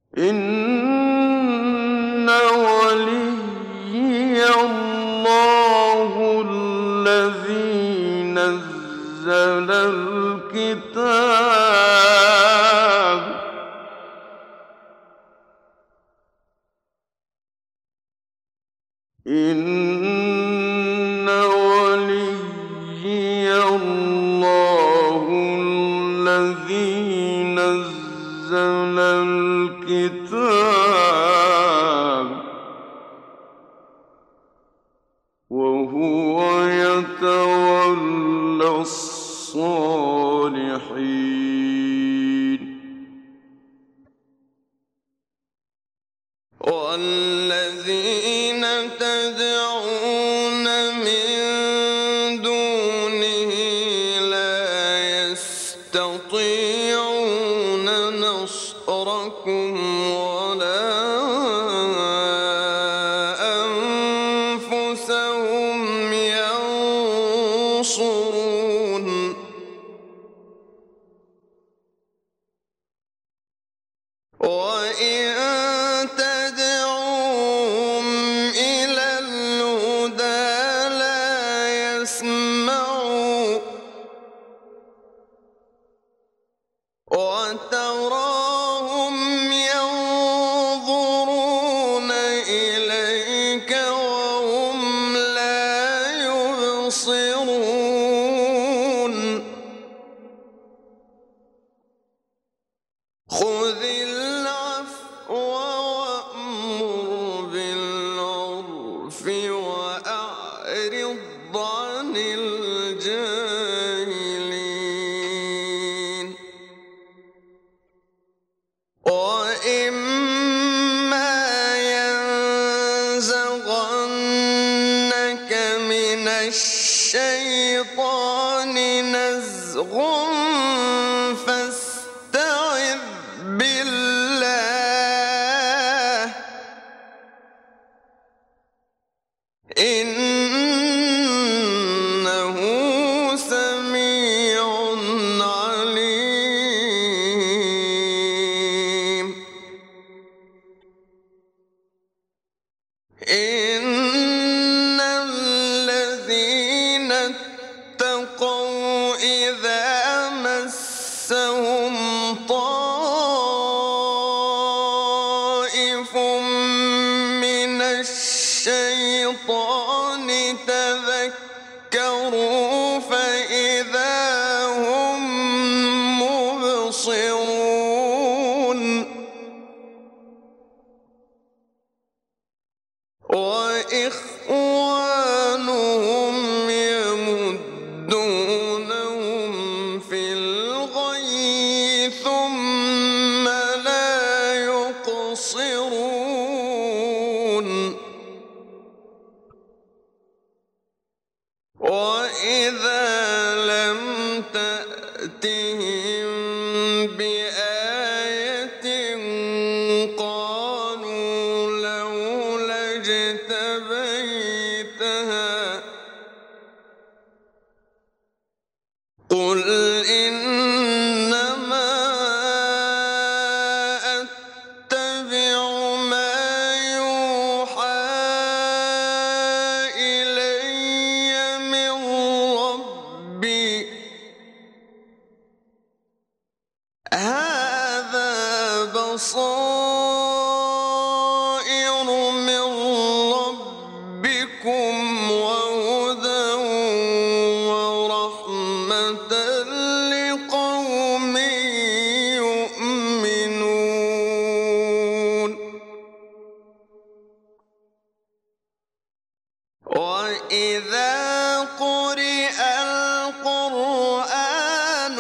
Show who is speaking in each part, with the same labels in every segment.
Speaker 1: إن وليي الله الذي نزل الكتاب إن وليي الله الذي نزل الكتاب وهو يتولى الصالحين والذين تدعون من دونه لا يستطيعون نصركم ولا أنفسهم ينصرون وإن تدعوهم إلى الهدى لا يسمعوا وتراهم ينظرون إليك وهم لا يبصرون خذ العفو وأمر بالعرف وأعرض عن الجاهلين وإما ينزغنك من الشيطان نزغ فاستعذ بالله إنه سميع عليم إن الذين اتقوا إذا مسهم طائف من الشيطان تذكروا فإذا هم مبصرون وإخوانهم يمدونهم في الغي ثم لا يقصرون وإذا لم تأتهم بآية قالوا لولا اجتبيتها قل إنما أتبع ما يوحى إلي من ربي هذا بصائر من ربكم وهدى ورحمة لقوم يؤمنون وإذا قرئ القرآن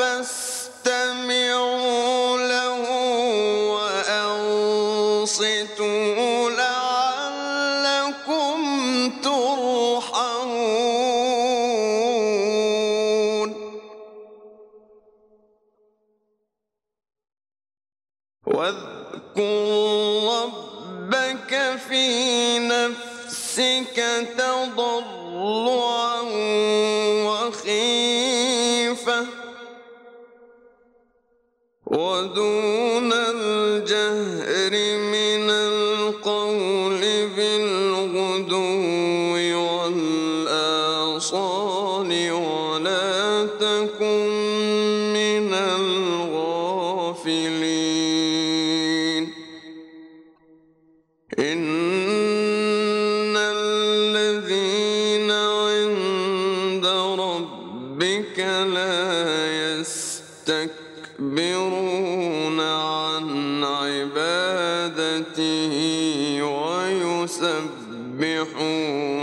Speaker 1: فاستمعوا له وأنصتوا لعلكم ترحمون واذكر ربك في نفسك تضرعا وخيفة ودون الجهر والإبكار من القول بالغدو والآصال ولا تكن من الغافلين إن الذين عند ربك لا يستكبرون عن عبادته ويسبحون